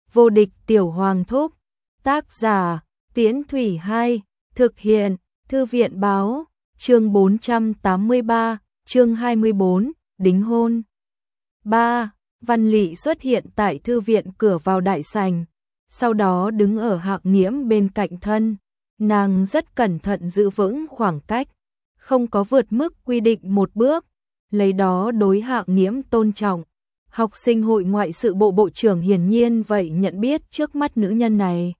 Vô địch tiểu hoàng thúc. Tác giả, Tiễn Thủy 2, thực hiện, Thư viện báo, chương 483, chương 24, đính hôn. 3. Văn Lị xuất hiện tại thư viện cửa vào đại sảnh, sau đó đứng ở Hạng Nghiễm bên cạnh thân. Nàng rất cẩn thận giữ vững khoảng cách, không có vượt mức quy định một bước, lấy đó đối Hạng Nghiễm tôn trọng. Học sinh hội ngoại sự bộ bộ trưởng hiển nhiên vậy nhận biết trước mắt nữ nhân này.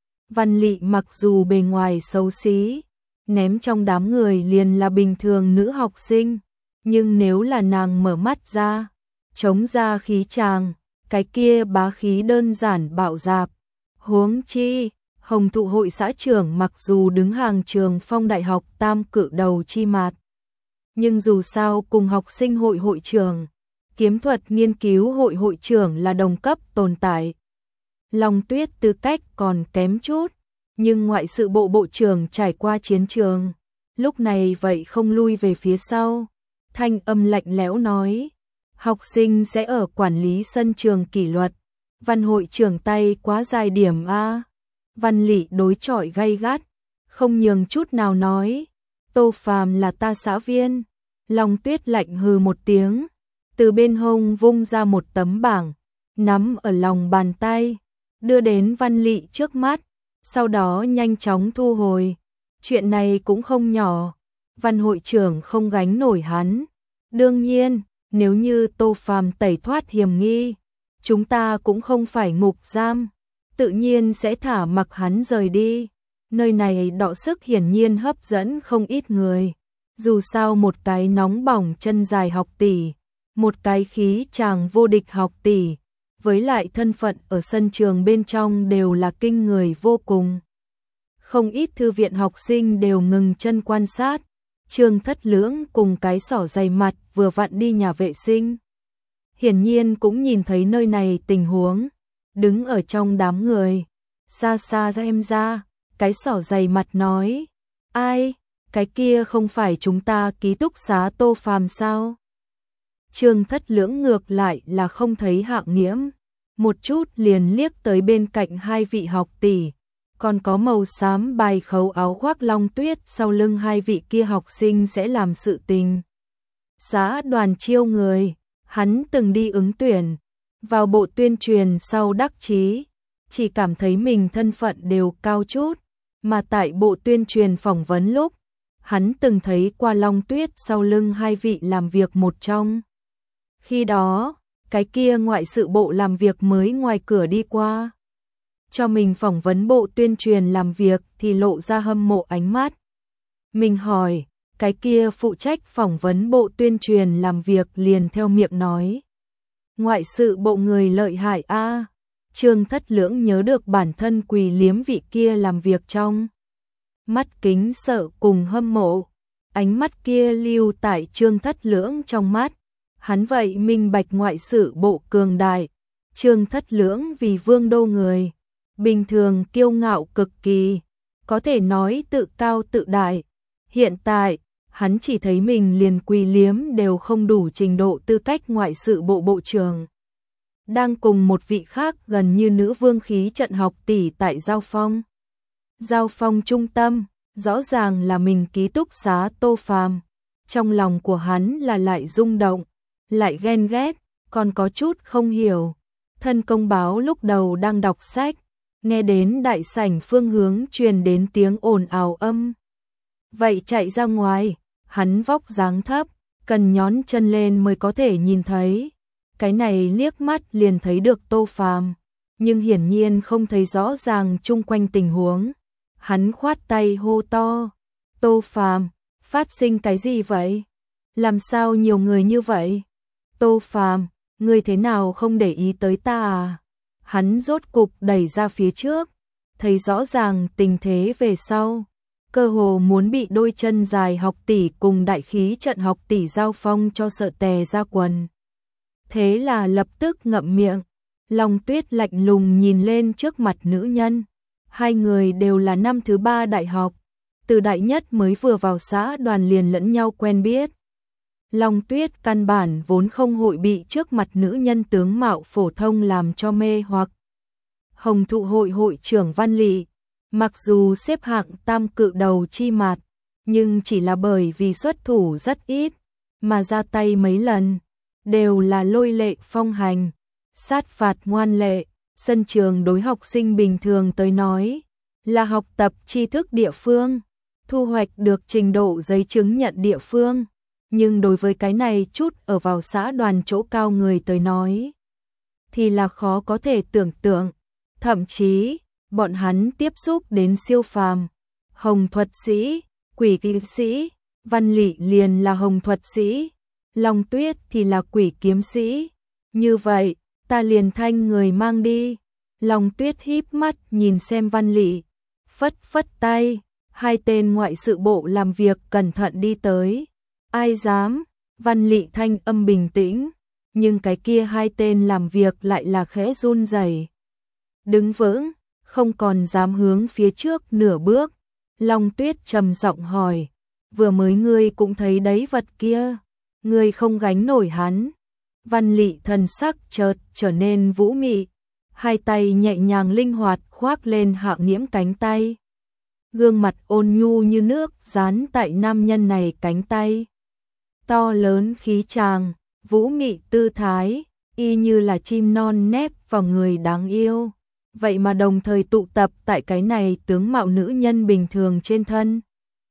Văn Lị mặc dù bề ngoài xấu xí, ném trong đám người liền là bình thường nữ học sinh, nhưng nếu là nàng mở mắt ra, chống ra khí chàng, cái kia bá khí đơn giản bạo dạp. Huống chi, Hồng Thụ hội xã trưởng mặc dù đứng hàng Trường Phong Đại học tam cự đầu chi mạt, nhưng dù sao cùng học sinh hội hội trưởng, kiếm thuật nghiên cứu hội hội trưởng là đồng cấp tồn tại. Long Tuyết tư cách còn kém chút, nhưng ngoại sự bộ bộ trưởng trải qua chiến trường, lúc này vậy không lui về phía sau. Thanh âm lạnh lẽo nói, học sinh sẽ ở quản lý sân trường kỷ luật, Văn hội trưởng tay quá dài điểm a. Văn Lị đối chọi gay gắt, không nhường chút nào nói, Tô Phàm là ta xã viên. Long Tuyết lạnh hừ một tiếng, từ bên hông vung ra một tấm bảng, nắm ở lòng bàn tay, đưa đến Văn Lị trước mắt, sau đó nhanh chóng thu hồi. Chuyện này cũng không nhỏ, Văn hội trưởng không gánh nổi hắn. Đương nhiên, nếu như Tô Phàm tẩy thoát hiểm nghi, chúng ta cũng không phải ngục giam, tự nhiên sẽ thả mặc hắn rời đi. Nơi này đọ sức hiển nhiên hấp dẫn không ít người. Dù sao một cái nóng bỏng chân dài học tỷ, một cái khí chàng vô địch học tỷ, với lại thân phận ở sân trường bên trong đều là kinh người vô cùng. Không ít thư viện học sinh đều ngừng chân quan sát. Trương Thất Lưỡng cùng cái xỏ dày mặt vừa vặn đi nhà vệ sinh, hiển nhiên cũng nhìn thấy nơi này tình huống, đứng ở trong đám người, xa xa ra em ra, cái xỏ dày mặt nói, ai, cái kia không phải chúng ta ký túc xá Tô Phàm sao? Trương Thất Lưỡng ngược lại là không thấy Hạng Nghiễm, một chút liền liếc tới bên cạnh hai vị học tỷ, còn có màu xám bài khấu áo khoác Long Tuyết sau lưng hai vị kia học sinh sẽ làm sự tình. Xã đoàn chiêu người, hắn từng đi ứng tuyển, vào bộ tuyên truyền sau đắc chí, chỉ cảm thấy mình thân phận đều cao chút, mà tại bộ tuyên truyền phỏng vấn lúc, hắn từng thấy qua Long Tuyết sau lưng hai vị làm việc một trong. Khi đó, cái kia ngoại sự bộ làm việc mới ngoài cửa đi qua, cho mình phỏng vấn bộ tuyên truyền làm việc thì lộ ra hâm mộ ánh mắt. Mình hỏi, cái kia phụ trách phỏng vấn bộ tuyên truyền làm việc liền theo miệng nói, ngoại sự bộ người lợi hại a. Trương Thất Lưỡng nhớ được bản thân quỳ liếm vị kia làm việc trong mắt kính sợ cùng hâm mộ, ánh mắt kia lưu tại Trương Thất Lưỡng trong mắt, hắn vậy minh bạch ngoại sự bộ cường đại. Trương Thất Lưỡng vì vương đô người, bình thường kiêu ngạo cực kỳ, có thể nói tự cao tự đại. Hiện tại, hắn chỉ thấy mình liền quỳ liếm đều không đủ trình độ tư cách ngoại sự bộ bộ trưởng. Đang cùng một vị khác gần như nữ vương khí trận học tỷ tại Giao Phong. Giao Phong trung tâm, rõ ràng là mình ký túc xá Tô Phàm. Trong lòng của hắn là lại rung động, lại ghen ghét, còn có chút không hiểu. Thân công báo lúc đầu đang đọc sách, nghe đến đại sảnh phương hướng truyền đến tiếng ồn ào âm. Vậy chạy ra ngoài, hắn vóc dáng thấp, cần nhón chân lên mới có thể nhìn thấy. Cái này liếc mắt liền thấy được Tô Phàm, nhưng hiển nhiên không thấy rõ ràng chung quanh tình huống. Hắn khoát tay hô to, Tô Phàm, phát sinh cái gì vậy? Làm sao nhiều người như vậy? Tô Phàm, ngươi thế nào không để ý tới ta à? Hắn rốt cục đẩy ra phía trước, thấy rõ ràng tình thế về sau, cơ hồ muốn bị đôi chân dài học tỷ cùng đại khí trận học tỷ Giao Phong cho sợ tè ra quần. Thế là lập tức ngậm miệng. Long Tuyết lạnh lùng nhìn lên trước mặt nữ nhân. Hai người đều là năm thứ 3 đại học, từ đại nhất mới vừa vào xã đoàn liền lẫn nhau quen biết. Long Tuyết căn bản vốn không hội bị trước mặt nữ nhân tướng mạo phổ thông làm cho mê hoặc. Hồng thụ hội hội trưởng Văn Lị, mặc dù xếp hạng tam cự đầu chi mạt, nhưng chỉ là bởi vì xuất thủ rất ít, mà ra tay mấy lần, đều là lôi lệ phong hành, sát phạt ngoan lệ, sân trường đối học sinh bình thường tới nói, là học tập tri thức địa phương, thu hoạch được trình độ giấy chứng nhận địa phương, nhưng đối với cái này chút ở vào xã đoàn chỗ cao người tới nói, thì là khó có thể tưởng tượng, thậm chí, bọn hắn tiếp xúc đến siêu phàm, hồng thuật sĩ, quỷ kiếm sĩ, Văn Lị liền là hồng thuật sĩ, Long Tuyết thì là quỷ kiếm sĩ, như vậy, ta liền thanh người mang đi. Long Tuyết híp mắt nhìn xem Văn Lị, phất phất tay, hai tên ngoại sự bộ làm việc cẩn thận đi tới. Ai dám? Văn Lị thanh âm bình tĩnh, nhưng cái kia hai tên làm việc lại là khẽ run rẩy. Đứng vững, không còn dám hướng phía trước nửa bước. Long Tuyết trầm giọng hỏi, vừa mới ngươi cũng thấy đấy vật kia, ngươi không gánh nổi hắn. Văn Lị thần sắc chợt trở nên vũ mị, hai tay nhẹ nhàng linh hoạt khoác lên Hạ Nghiễm cánh tay. Gương mặt ôn nhu như nước dán tại nam nhân này cánh tay. To lớn khí tràng, vũ mị tư thái, y như là chim non nép vào người đáng yêu. Vậy mà đồng thời tụ tập tại cái này tướng mạo nữ nhân bình thường trên thân.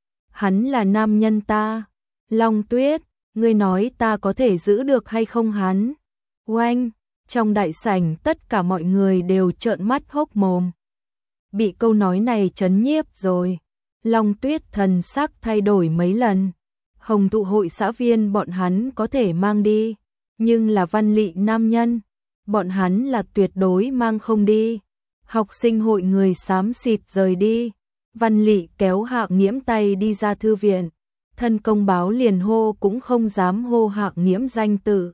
Hắn là nam nhân ta. Long Tuyết, ngươi nói ta có thể giữ được hay không hắn? Oanh, trong đại sảnh tất cả mọi người đều trợn mắt hốc mồm. Bị câu nói này chấn nhiếp rồi. Long Tuyết thần sắc thay đổi mấy lần. Hồng thụ hội xã viên bọn hắn có thể mang đi, nhưng là Văn Lị nam nhân, bọn hắn là tuyệt đối mang không đi. Học sinh hội người xám xịt rời đi. Văn Lị kéo Hạ Nghiễm tay đi ra thư viện. Thân công báo liền hô cũng không dám hô Hạ Nghiễm danh tự.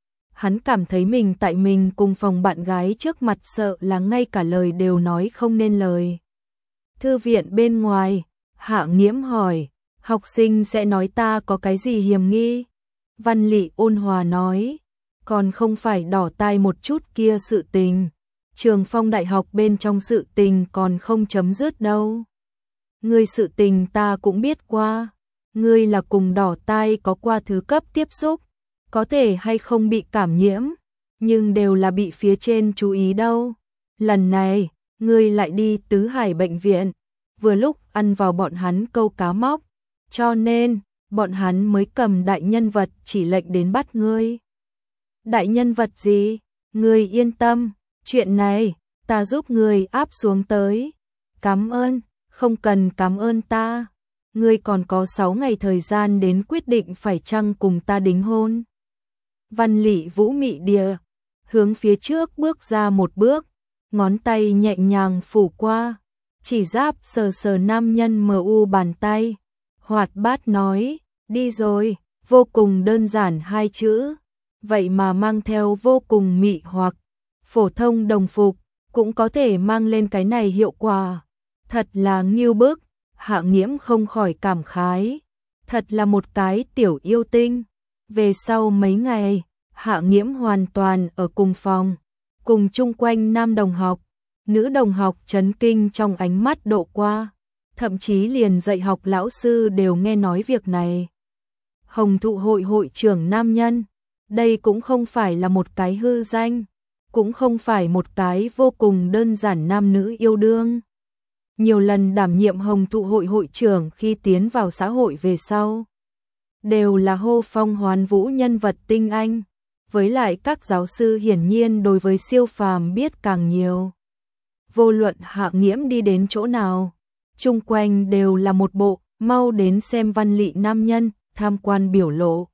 Hắn cảm thấy mình tại mình cùng phòng bạn gái trước mặt sợ là ngay cả lời đều nói không nên lời. Thư viện bên ngoài, Hạ Nghiễm hỏi, học sinh sẽ nói ta có cái gì hiềm nghi? Văn Lị ôn hòa nói, còn không phải đỏ tai một chút kia sự tình. Trường Phong Đại học bên trong sự tình còn không chấm dứt đâu. Ngươi sự tình ta cũng biết qua. Ngươi là cùng đỏ tai có qua thứ cấp tiếp xúc, có thể hay không bị cảm nhiễm, nhưng đều là bị phía trên chú ý đâu. Lần này, ngươi lại đi Tứ Hải bệnh viện, vừa lúc ăn vào bọn hắn câu cá móc, cho nên, bọn hắn mới cầm đại nhân vật chỉ lệnh đến bắt ngươi. Đại nhân vật gì? Ngươi yên tâm, chuyện này, ta giúp ngươi áp xuống tới. Cảm ơn, không cần cảm ơn ta. Ngươi còn có 6 ngày thời gian đến quyết định phải chăng cùng ta đính hôn. Văn Lị vũ mị địa, hướng phía trước bước ra một bước, ngón tay nhẹ nhàng phủ qua, chỉ giáp sờ sờ nam nhân mờ u bàn tay, hoạt bát nói, đi rồi, vô cùng đơn giản hai chữ, vậy mà mang theo vô cùng mị hoặc, phổ thông đồng phục, cũng có thể mang lên cái này hiệu quả, thật là nghiêu bức. Hạ Nghiễm không khỏi cảm khái, thật là một cái tiểu yêu tinh. Về sau mấy ngày, Hạ Nghiễm hoàn toàn ở cùng phòng, cùng chung quanh nam đồng học, nữ đồng học chấn kinh trong ánh mắt độ qua, thậm chí liền dạy học lão sư đều nghe nói việc này. Hồng thụ hội hội trưởng nam nhân, đây cũng không phải là một cái hư danh, cũng không phải một cái vô cùng đơn giản nam nữ yêu đương. Nhiều lần đảm nhiệm Hồng thụ hội hội trưởng khi tiến vào xã hội về sau, đều là hô phong hoán vũ nhân vật tinh anh, với lại các giáo sư hiển nhiên đối với siêu phàm biết càng nhiều. Vô luận Hạ Nghiễm đi đến chỗ nào, chung quanh đều là một bộ, mau đến xem Văn Lị nam nhân, tham quan biểu lộ.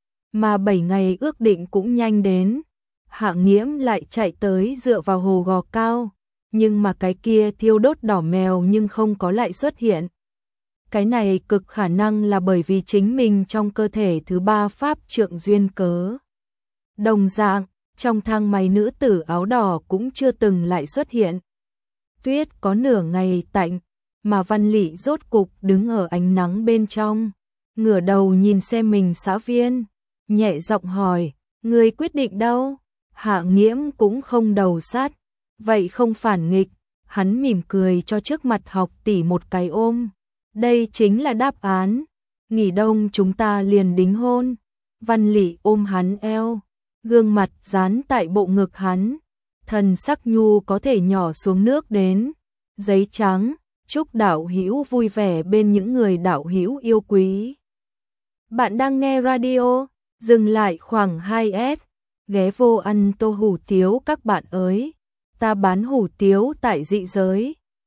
Mà 7 ngày ước định cũng nhanh đến, Hạ Nghiễm lại chạy tới dựa vào hồ Gò Cao. Nhưng mà cái kia thiêu đốt đỏ mèo nhưng không có lại xuất hiện. Cái này cực khả năng là bởi vì chính mình trong cơ thể thứ 3 pháp trượng duyên cớ. Đồng dạng, trong thang máy nữ tử áo đỏ cũng chưa từng lại xuất hiện. Tuyết có nửa ngày tạnh, mà Văn Lị rốt cục đứng ở ánh nắng bên trong, ngửa đầu nhìn xem mình xã viên, nhẹ giọng hỏi, ngươi quyết định đâu? Hạ Nghiễm cũng không đầu sát. vậy không phản nghịch, hắn mỉm cười cho trước mặt học tỷ một cái ôm. Đây chính là đáp án, nghỉ đông chúng ta liền đính hôn. Văn Lị ôm hắn eo, gương mặt dán tại bộ ngực hắn, thần sắc nhu có thể nhỏ xuống nước đến. Giấy trắng, chúc đạo hữu vui vẻ bên những người đạo hữu yêu quý. Bạn đang nghe radio, dừng lại khoảng 2S, ghé vô ăn tô hủ tiếu các bạn ơi. Ta bán hủ tiếu tại Dị Giới.